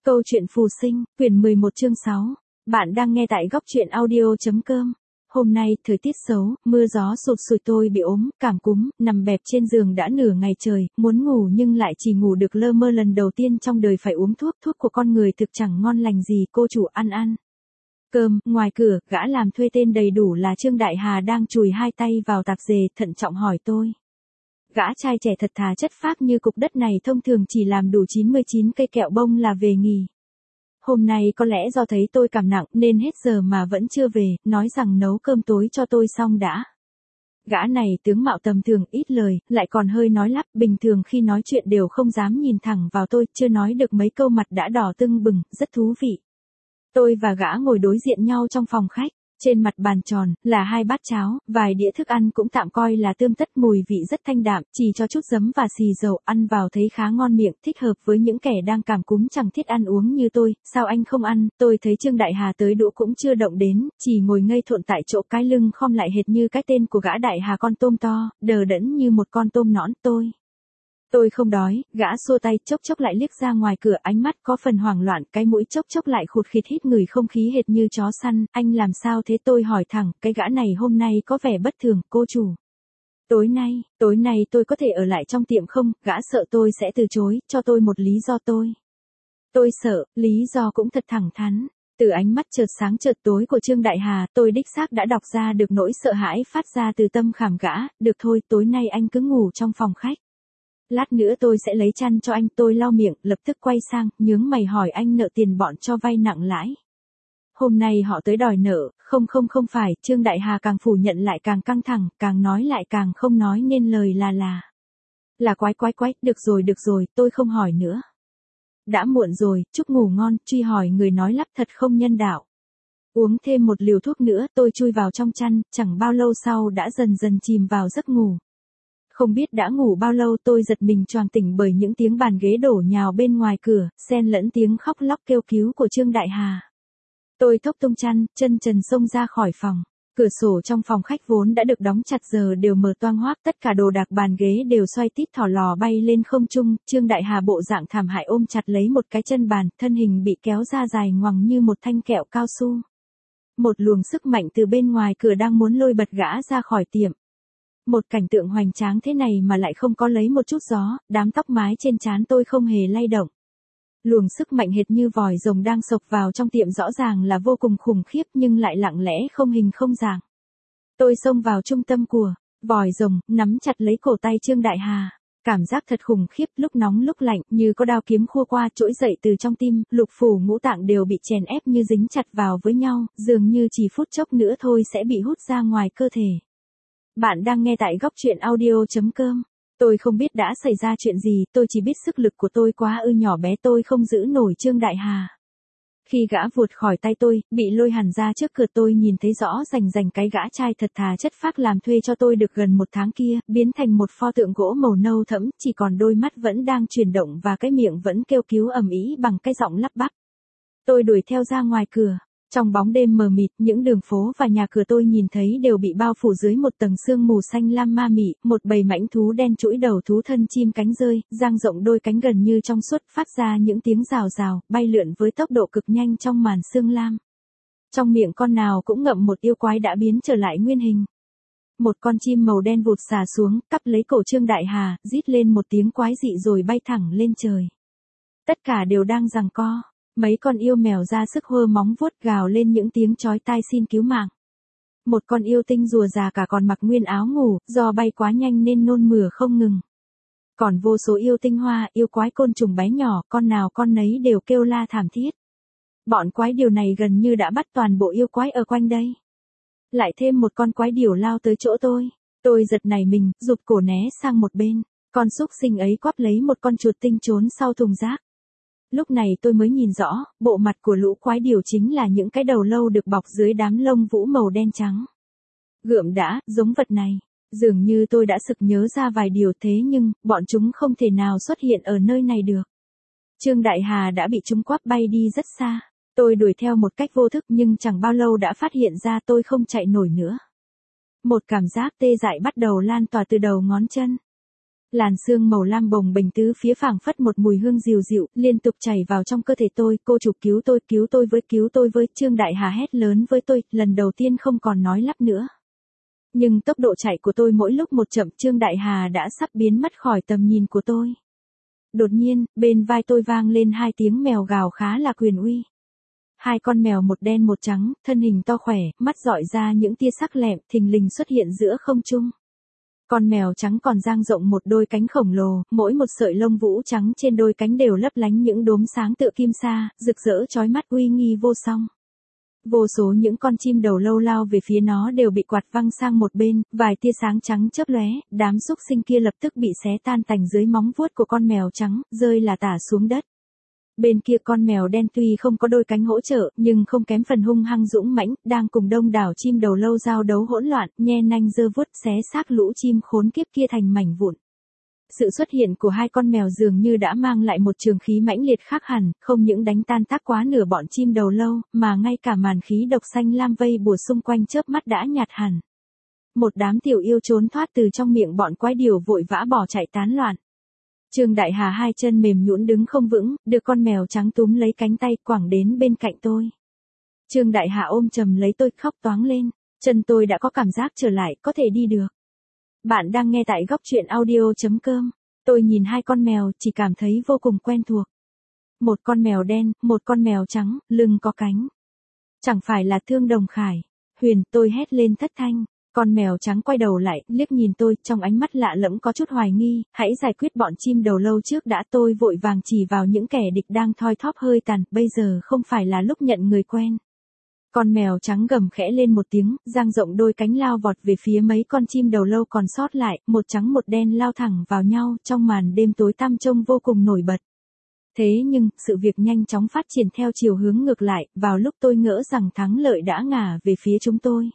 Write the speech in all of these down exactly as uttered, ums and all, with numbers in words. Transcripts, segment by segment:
Câu chuyện phù sinh, quyển mười một chương sáu. Bạn đang nghe tại góc truyện audio.com. Hôm nay, thời tiết xấu, mưa gió sụt sùi tôi bị ốm, cảm cúm, nằm bẹp trên giường đã nửa ngày trời, muốn ngủ nhưng lại chỉ ngủ được lơ mơ lần đầu tiên trong đời phải uống thuốc. Thuốc của con người thực chẳng ngon lành gì, cô chủ ăn ăn. Cơm, ngoài cửa, gã làm thuê tên đầy đủ là Trương Đại Hà đang chùi hai tay vào tạp dề, thận trọng hỏi tôi. Gã trai trẻ thật thà chất phác như cục đất này thông thường chỉ làm đủ chín mươi chín cây kẹo bông là về nghỉ. Hôm nay có lẽ do thấy tôi cảm nặng nên hết giờ mà vẫn chưa về, nói rằng nấu cơm tối cho tôi xong đã. Gã này tướng mạo tầm thường, ít lời, lại còn hơi nói lắp, bình thường khi nói chuyện đều không dám nhìn thẳng vào tôi, chưa nói được mấy câu mặt đã đỏ tưng bừng, rất thú vị. Tôi và gã ngồi đối diện nhau trong phòng khách. Trên mặt bàn tròn, là hai bát cháo, vài đĩa thức ăn cũng tạm coi là tươm tất, mùi vị rất thanh đạm, chỉ cho chút giấm và xì dầu, ăn vào thấy khá ngon miệng, thích hợp với những kẻ đang cảm cúm chẳng thiết ăn uống như tôi. Sao anh không ăn? Tôi thấy Trương Đại Hà tới đũa cũng chưa động đến, chỉ ngồi ngây thộn tại chỗ, cái lưng khom lại hệt như cái tên của gã Đại Hà con tôm to, đờ đẫn như một con tôm nõn. Tôi Tôi không đói, gã xua tay, chốc chốc lại liếc ra ngoài cửa, ánh mắt có phần hoảng loạn, cái mũi chốc chốc lại khụt khịt hít ngửi không khí hệt như chó săn. Anh làm sao thế? Tôi hỏi thẳng, cái gã này hôm nay có vẻ bất thường. Cô chủ, tối nay, tối nay tôi có thể ở lại trong tiệm không? Gã sợ tôi sẽ từ chối, cho tôi một lý do. Tôi Tôi sợ, lý do cũng thật thẳng thắn. Từ ánh mắt chợt sáng chợt tối của Trương Đại Hà, tôi đích xác đã đọc ra được nỗi sợ hãi phát ra từ tâm khảm gã. Được thôi, tối nay anh cứ ngủ trong phòng khách. Lát nữa tôi sẽ lấy chăn cho anh. Tôi lau miệng, lập tức quay sang, nhướng mày hỏi anh nợ tiền bọn cho vay nặng lãi. Hôm nay họ tới đòi nợ. Không không không phải. Trương Đại Hà càng phủ nhận lại càng căng thẳng, càng nói lại càng không nói nên lời là là. Là quái quái quái, được rồi được rồi, tôi không hỏi nữa. Đã muộn rồi, chúc ngủ ngon. Truy hỏi người nói lắp thật không nhân đạo. Uống thêm một liều thuốc nữa, tôi chui vào trong chăn, chẳng bao lâu sau đã dần dần chìm vào giấc ngủ. Không biết đã ngủ bao lâu tôi giật mình choàng tỉnh bởi những tiếng bàn ghế đổ nhào bên ngoài cửa, xen lẫn tiếng khóc lóc kêu cứu của Trương Đại Hà. Tôi thốc tung chăn, chân trần xông ra khỏi phòng. Cửa sổ trong phòng khách vốn đã được đóng chặt giờ đều mở toang hoác, tất cả đồ đạc bàn ghế đều xoay tít thỏ lò bay lên không trung. Trương Đại Hà bộ dạng thảm hại ôm chặt lấy một cái chân bàn, thân hình bị kéo ra dài ngoằng như một thanh kẹo cao su. Một luồng sức mạnh từ bên ngoài cửa đang muốn lôi bật gã ra khỏi tiệm. Một cảnh tượng hoành tráng thế này mà lại không có lấy một chút gió, đám tóc mái trên trán tôi không hề lay động. Luồng sức mạnh hệt như vòi rồng đang xộc vào trong tiệm rõ ràng là vô cùng khủng khiếp nhưng lại lặng lẽ không hình không dạng. Tôi xông vào trung tâm của vòi rồng, nắm chặt lấy cổ tay Trương Đại Hà. Cảm giác thật khủng khiếp, lúc nóng lúc lạnh, như có đao kiếm khua qua, trỗi dậy từ trong tim, lục phủ ngũ tạng đều bị chèn ép như dính chặt vào với nhau, dường như chỉ phút chốc nữa thôi sẽ bị hút ra ngoài cơ thể. Bạn đang nghe tại góc truyện audio.com. Tôi không biết đã xảy ra chuyện gì, tôi chỉ biết sức lực của tôi quá ư nhỏ bé, tôi không giữ nổi Trương Đại Hà. Khi gã vụt khỏi tay tôi, bị lôi hẳn ra trước cửa, tôi nhìn thấy rõ rành rành cái gã trai thật thà chất phác làm thuê cho tôi được gần một tháng kia, biến thành một pho tượng gỗ màu nâu thẫm, chỉ còn đôi mắt vẫn đang chuyển động và cái miệng vẫn kêu cứu ầm ĩ bằng cái giọng lắp bắp. Tôi đuổi theo ra ngoài cửa. Trong bóng đêm mờ mịt, những đường phố và nhà cửa tôi nhìn thấy đều bị bao phủ dưới một tầng sương mù xanh lam ma mị, một bầy mãnh thú đen trũi đầu thú thân chim cánh rơi, dang rộng đôi cánh gần như trong suốt, phát ra những tiếng rào rào, bay lượn với tốc độ cực nhanh trong màn sương lam. Trong miệng con nào cũng ngậm một yêu quái đã biến trở lại nguyên hình. Một con chim màu đen vụt xà xuống, cắp lấy cổ Trương Đại Hà, rít lên một tiếng quái dị rồi bay thẳng lên trời. Tất cả đều đang giằng co. Mấy con yêu mèo ra sức hơ móng vuốt gào lên những tiếng chói tai xin cứu mạng. Một con yêu tinh rùa già cả còn mặc nguyên áo ngủ, do bay quá nhanh nên nôn mửa không ngừng. Còn vô số yêu tinh hoa, yêu quái côn trùng bé nhỏ, con nào con nấy đều kêu la thảm thiết. Bọn quái điều này gần như đã bắt toàn bộ yêu quái ở quanh đây. Lại thêm một con quái điểu lao tới chỗ tôi. Tôi giật nảy mình, rụt cổ né sang một bên. Con xúc sinh ấy quắp lấy một con chuột tinh trốn sau thùng rác. Lúc này tôi mới nhìn rõ, bộ mặt của lũ quái điểu chính là những cái đầu lâu được bọc dưới đám lông vũ màu đen trắng. Gượm đã, giống vật này. Dường như tôi đã sực nhớ ra vài điều, thế nhưng, bọn chúng không thể nào xuất hiện ở nơi này được. Trương Đại Hà đã bị chúng quắp bay đi rất xa. Tôi đuổi theo một cách vô thức nhưng chẳng bao lâu đã phát hiện ra tôi không chạy nổi nữa. Một cảm giác tê dại bắt đầu lan tỏa từ đầu ngón chân. Làn sương màu lam bồng bềnh tứ phía phảng phất một mùi hương dịu dịu, liên tục chảy vào trong cơ thể tôi, cô chủ cứu tôi, cứu tôi với, cứu tôi với, Trương Đại Hà hét lớn với tôi, lần đầu tiên không còn nói lắp nữa. Nhưng tốc độ chạy của tôi mỗi lúc một chậm, Trương Đại Hà đã sắp biến mất khỏi tầm nhìn của tôi. Đột nhiên, bên vai tôi vang lên hai tiếng mèo gào khá là quyền uy. Hai con mèo một đen một trắng, thân hình to khỏe, mắt dọi ra những tia sắc lẹm, thình lình xuất hiện giữa không trung. Con mèo trắng còn dang rộng một đôi cánh khổng lồ, mỗi một sợi lông vũ trắng trên đôi cánh đều lấp lánh những đốm sáng tựa kim sa, rực rỡ chói mắt uy nghi vô song. Vô số những con chim đầu lâu lao về phía nó đều bị quạt văng sang một bên, vài tia sáng trắng chớp lóe, đám súc sinh kia lập tức bị xé tan tành dưới móng vuốt của con mèo trắng, rơi là tả xuống đất. Bên kia con mèo đen tuy không có đôi cánh hỗ trợ, nhưng không kém phần hung hăng dũng mãnh, đang cùng đông đảo chim đầu lâu giao đấu hỗn loạn, nhe nanh giơ vuốt xé xác lũ chim khốn kiếp kia thành mảnh vụn. Sự xuất hiện của hai con mèo dường như đã mang lại một trường khí mãnh liệt khác hẳn, không những đánh tan tác quá nửa bọn chim đầu lâu, mà ngay cả màn khí độc xanh lam vây bùa xung quanh chớp mắt đã nhạt hẳn. Một đám tiểu yêu trốn thoát từ trong miệng bọn quái điểu vội vã bỏ chạy tán loạn. Trương Đại Hà hai chân mềm nhũn đứng không vững, được con mèo trắng túm lấy cánh tay quẳng đến bên cạnh tôi. Trương Đại Hà ôm chầm lấy tôi khóc toáng lên, chân tôi đã có cảm giác trở lại, có thể đi được. Bạn đang nghe tại góc truyện audio chấm com. Tôi nhìn hai con mèo, chỉ cảm thấy vô cùng quen thuộc. Một con mèo đen, một con mèo trắng, lưng có cánh. Chẳng phải là Thương Đồng Khải. Huyền, tôi hét lên thất thanh. Con mèo trắng quay đầu lại, liếc nhìn tôi, trong ánh mắt lạ lẫm có chút hoài nghi, hãy giải quyết bọn chim đầu lâu trước đã. Tôi vội vàng chỉ vào những kẻ địch đang thoi thóp hơi tàn, bây giờ không phải là lúc nhận người quen. Con mèo trắng gầm khẽ lên một tiếng, dang rộng đôi cánh lao vọt về phía mấy con chim đầu lâu còn sót lại, một trắng một đen lao thẳng vào nhau, trong màn đêm tối tăm trông vô cùng nổi bật. Thế nhưng, sự việc nhanh chóng phát triển theo chiều hướng ngược lại, vào lúc tôi ngỡ rằng thắng lợi đã ngả về phía chúng tôi.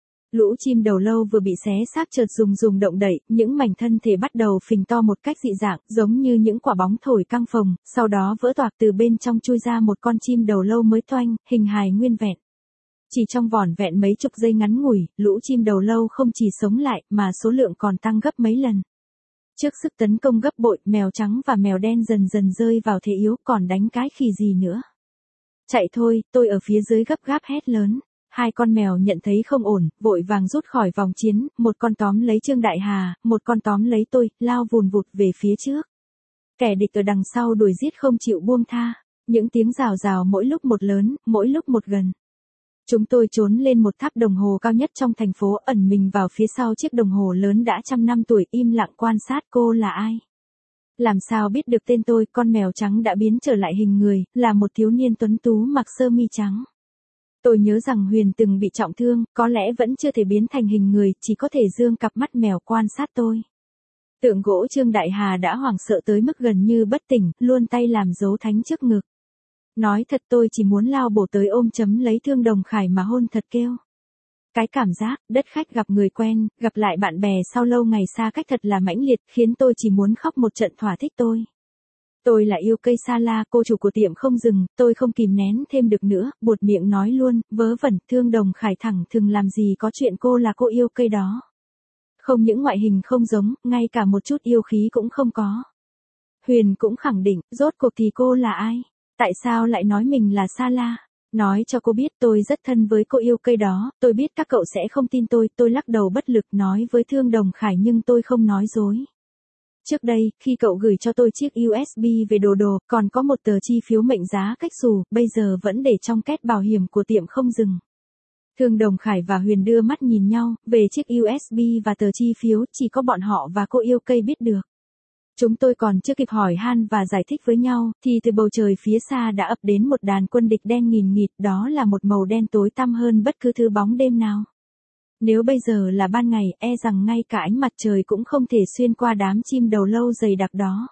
Lũ chim đầu lâu vừa bị xé xác chợt rùng rùng động đậy, những mảnh thân thể bắt đầu phình to một cách dị dạng, giống như những quả bóng thổi căng phồng, sau đó vỡ toạc từ bên trong chui ra một con chim đầu lâu mới toanh, hình hài nguyên vẹn. Chỉ trong vỏn vẹn mấy chục giây ngắn ngủi, lũ chim đầu lâu không chỉ sống lại, mà số lượng còn tăng gấp mấy lần. Trước sức tấn công gấp bội, mèo trắng và mèo đen dần dần rơi vào thế yếu, còn đánh cái khỉ gì nữa. Chạy thôi, tôi ở phía dưới gấp gáp hét lớn. Hai con mèo nhận thấy không ổn, vội vàng rút khỏi vòng chiến, một con tóm lấy Trương Đại Hà, một con tóm lấy tôi, lao vùn vụt về phía trước. Kẻ địch ở đằng sau đuổi giết không chịu buông tha, những tiếng rào rào mỗi lúc một lớn, mỗi lúc một gần. Chúng tôi trốn lên một tháp đồng hồ cao nhất trong thành phố, ẩn mình vào phía sau chiếc đồng hồ lớn đã trăm năm tuổi, im lặng quan sát. Cô là ai? Làm sao biết được tên tôi? Con mèo trắng đã biến trở lại hình người, là một thiếu niên tuấn tú mặc sơ mi trắng. Tôi nhớ rằng Huyền từng bị trọng thương, có lẽ vẫn chưa thể biến thành hình người, chỉ có thể dương cặp mắt mèo quan sát tôi. Tượng gỗ Trương Đại Hà đã hoảng sợ tới mức gần như bất tỉnh, luôn tay làm dấu thánh trước ngực. Nói thật, tôi chỉ muốn lao bổ tới ôm chấm lấy Thương Đồng Khải mà hôn thật kêu. Cái cảm giác, đất khách gặp người quen, gặp lại bạn bè sau lâu ngày xa cách thật là mãnh liệt, khiến tôi chỉ muốn khóc một trận thỏa thích. Tôi. Tôi là yêu cây sa la, cô chủ của tiệm không dừng, tôi không kìm nén thêm được nữa, buột miệng nói luôn, vớ vẩn. Thương Đồng Khải thẳng thừng làm gì có chuyện cô là cô yêu cây đó. Không những ngoại hình không giống, ngay cả một chút yêu khí cũng không có. Huyền cũng khẳng định, rốt cuộc thì cô là ai? Tại sao lại nói mình là sa la? Nói cho cô biết tôi rất thân với cô yêu cây đó, tôi biết các cậu sẽ không tin tôi, tôi lắc đầu bất lực nói với Thương Đồng Khải nhưng tôi không nói dối. Trước đây, khi cậu gửi cho tôi chiếc u ét bê về đồ đồ, còn có một tờ chi phiếu mệnh giá cách xù, bây giờ vẫn để trong két bảo hiểm của tiệm không dừng. Thương Đồng Khải và Huyền đưa mắt nhìn nhau, về chiếc u ét bê và tờ chi phiếu, chỉ có bọn họ và cô yêu cây biết được. Chúng tôi còn chưa kịp hỏi han và giải thích với nhau, thì từ bầu trời phía xa đã ập đến một đàn quân địch đen nghìn nghịt, đó là một màu đen tối tăm hơn bất cứ thứ bóng đêm nào. Nếu bây giờ là ban ngày, e rằng ngay cả ánh mặt trời cũng không thể xuyên qua đám chim đầu lâu dày đặc đó.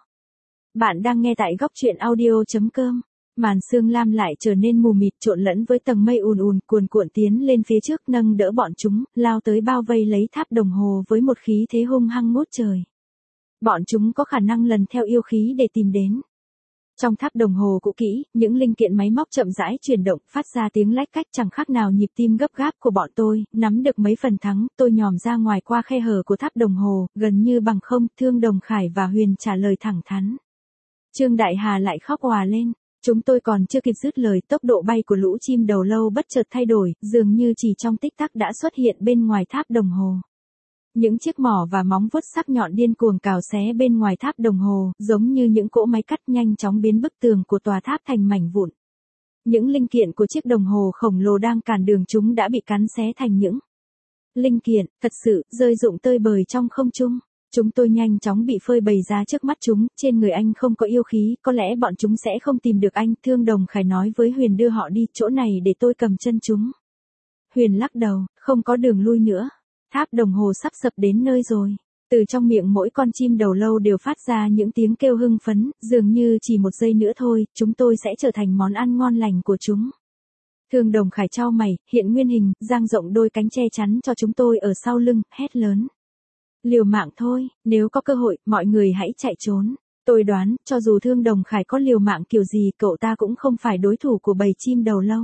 Bạn đang nghe tại góc truyện audio chấm com. Màn sương lam lại trở nên mù mịt, trộn lẫn với tầng mây ùn ùn, cuồn cuộn tiến lên phía trước, nâng đỡ bọn chúng, lao tới bao vây lấy tháp đồng hồ với một khí thế hung hăng ngút trời. Bọn chúng có khả năng lần theo yêu khí để tìm đến. Trong tháp đồng hồ cũ kỹ, những linh kiện máy móc chậm rãi chuyển động, phát ra tiếng lách cách chẳng khác nào nhịp tim gấp gáp của bọn tôi, nắm được mấy phần thắng, tôi nhòm ra ngoài qua khe hở của tháp đồng hồ, gần như bằng không, Thương Đồng Khải và Huyền trả lời thẳng thắn. Trương Đại Hà lại khóc òa lên. Chúng tôi còn chưa kịp dứt lời, tốc độ bay của lũ chim đầu lâu bất chợt thay đổi, dường như chỉ trong tích tắc đã xuất hiện bên ngoài tháp đồng hồ. Những chiếc mỏ và móng vuốt sắc nhọn điên cuồng cào xé bên ngoài tháp đồng hồ, giống như những cỗ máy cắt nhanh chóng biến bức tường của tòa tháp thành mảnh vụn. Những linh kiện của chiếc đồng hồ khổng lồ đang cản đường chúng đã bị cắn xé thành những linh kiện, thật sự, rơi rụng tơi bời trong không trung. Chúng tôi nhanh chóng bị phơi bày ra trước mắt chúng, trên người anh không có yêu khí, có lẽ bọn chúng sẽ không tìm được anh. Thương Đồng Khải nói với Huyền đưa họ đi, chỗ này để tôi cầm chân chúng. Huyền lắc đầu, không có đường lui nữa. Tháp đồng hồ sắp sập đến nơi rồi. Từ trong miệng mỗi con chim đầu lâu đều phát ra những tiếng kêu hưng phấn, dường như chỉ một giây nữa thôi, chúng tôi sẽ trở thành món ăn ngon lành của chúng. Thương Đồng Khải chau mày, hiện nguyên hình, dang rộng đôi cánh che chắn cho chúng tôi ở sau lưng, hét lớn. Liều mạng thôi, nếu có cơ hội, mọi người hãy chạy trốn. Tôi đoán, cho dù Thương Đồng Khải có liều mạng kiểu gì, cậu ta cũng không phải đối thủ của bầy chim đầu lâu.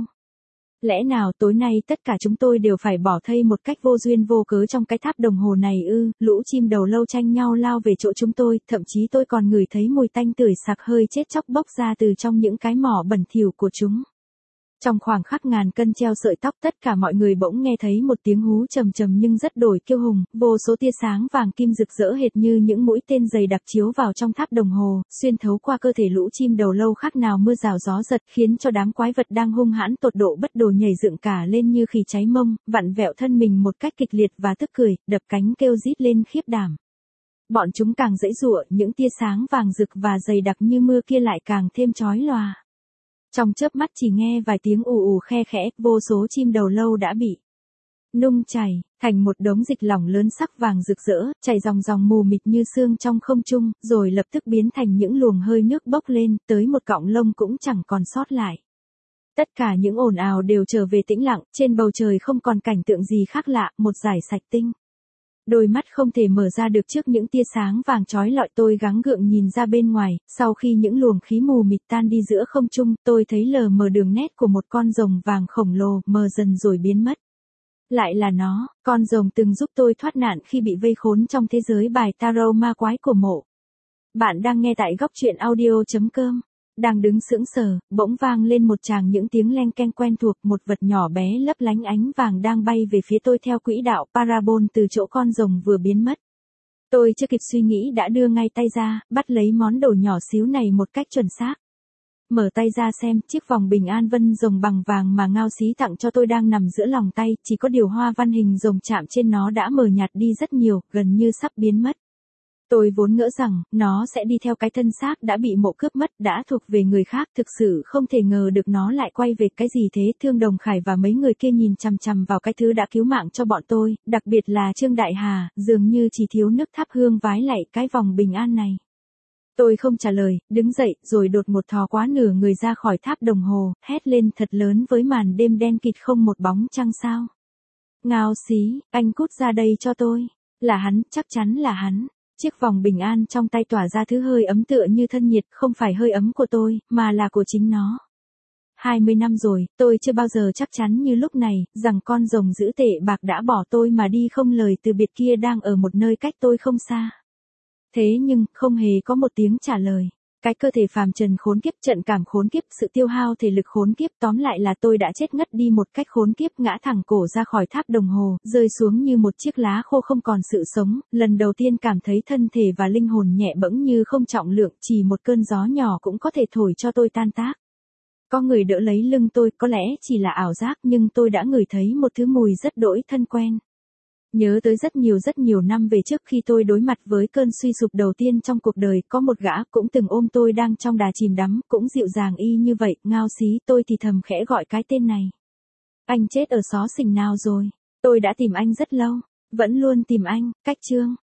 Lẽ nào tối nay tất cả chúng tôi đều phải bỏ thây một cách vô duyên vô cớ trong cái tháp đồng hồ này ư? Lũ chim đầu lâu tranh nhau lao về chỗ chúng tôi, thậm chí tôi còn ngửi thấy mùi tanh tưởi sặc hơi chết chóc bốc ra từ trong những cái mỏ bẩn thỉu của chúng. Trong khoảng khắc ngàn cân treo sợi tóc, tất cả mọi người bỗng nghe thấy một tiếng hú trầm trầm nhưng rất đổi kiêu hùng, vô số tia sáng vàng kim rực rỡ hệt như những mũi tên dày đặc chiếu vào trong tháp đồng hồ, xuyên thấu qua cơ thể lũ chim đầu lâu khác nào mưa rào gió giật, khiến cho đám quái vật đang hung hãn tột độ bất đồ nhảy dựng cả lên như khỉ cháy mông, vặn vẹo thân mình một cách kịch liệt và tức cười, đập cánh kêu rít lên khiếp đảm. Bọn chúng càng giãy giụa, những tia sáng vàng rực và dày đặc như mưa kia lại càng thêm chói lòa. Trong chớp mắt chỉ nghe vài tiếng ù ù khe khẽ, vô số chim đầu lâu đã bị nung chảy thành một đống dịch lỏng lớn sắc vàng rực rỡ, chảy dòng dòng mù mịt như sương trong không trung, rồi lập tức biến thành những luồng hơi nước bốc lên, tới một cọng lông cũng chẳng còn sót lại. Tất cả những ồn ào đều trở về tĩnh lặng, trên bầu trời không còn cảnh tượng gì khác lạ, một dải sạch tinh. Đôi mắt không thể mở ra được trước những tia sáng vàng chói lọi, tôi gắng gượng nhìn ra bên ngoài, sau khi những luồng khí mù mịt tan đi giữa không trung, tôi thấy lờ mờ đường nét của một con rồng vàng khổng lồ, mờ dần rồi biến mất. Lại là nó, con rồng từng giúp tôi thoát nạn khi bị vây khốn trong thế giới bài tarot ma quái của mộ. Bạn đang nghe tại góc truyện audio chấm com. Đang đứng sững sờ, bỗng vang lên một tràng những tiếng leng keng quen thuộc, một vật nhỏ bé lấp lánh ánh vàng đang bay về phía tôi theo quỹ đạo parabol từ chỗ con rồng vừa biến mất. Tôi chưa kịp suy nghĩ đã đưa ngay tay ra, bắt lấy món đồ nhỏ xíu này một cách chuẩn xác. Mở tay ra xem, chiếc vòng bình an vân rồng bằng vàng mà Ngao Xí tặng cho tôi đang nằm giữa lòng tay, chỉ có điều hoa văn hình rồng chạm trên nó đã mờ nhạt đi rất nhiều, gần như sắp biến mất. Tôi vốn ngỡ rằng, nó sẽ đi theo cái thân xác đã bị mộ cướp mất, đã thuộc về người khác, thực sự không thể ngờ được nó lại quay về. Cái gì thế? Thương Đồng Khải và mấy người kia nhìn chằm chằm vào cái thứ đã cứu mạng cho bọn tôi, đặc biệt là Trương Đại Hà, dường như chỉ thiếu nước thắp hương vái lạy cái vòng bình an này. Tôi không trả lời, đứng dậy, rồi đột một thò quá nửa người ra khỏi tháp đồng hồ, hét lên thật lớn với màn đêm đen kịt không một bóng trăng sao. Ngao Xí, anh cút ra đây cho tôi. Là hắn, chắc chắn là hắn. Chiếc vòng bình an trong tay tỏa ra thứ hơi ấm tựa như thân nhiệt, không phải hơi ấm của tôi, mà là của chính nó. hai mươi năm rồi, tôi chưa bao giờ chắc chắn như lúc này, rằng con rồng dữ tệ bạc đã bỏ tôi mà đi không lời từ biệt kia đang ở một nơi cách tôi không xa. Thế nhưng, không hề có một tiếng trả lời. Cái cơ thể phàm trần khốn kiếp, trận cảm khốn kiếp, sự tiêu hao thể lực khốn kiếp, tóm lại là tôi đã chết ngất đi một cách khốn kiếp, ngã thẳng cổ ra khỏi tháp đồng hồ, rơi xuống như một chiếc lá khô không còn sự sống, lần đầu tiên cảm thấy thân thể và linh hồn nhẹ bẫng như không trọng lượng, chỉ một cơn gió nhỏ cũng có thể thổi cho tôi tan tác. Có người đỡ lấy lưng tôi, có lẽ chỉ là ảo giác, nhưng tôi đã ngửi thấy một thứ mùi rất đỗi thân quen. Nhớ tới rất nhiều rất nhiều năm về trước khi tôi đối mặt với cơn suy sụp đầu tiên trong cuộc đời, có một gã cũng từng ôm tôi đang trong đà chìm đắm, cũng dịu dàng y như vậy, Ngao Xí, tôi thì thầm khẽ gọi cái tên này. Anh chết ở xó xỉnh nào rồi? Tôi đã tìm anh rất lâu, vẫn luôn tìm anh, cách Trương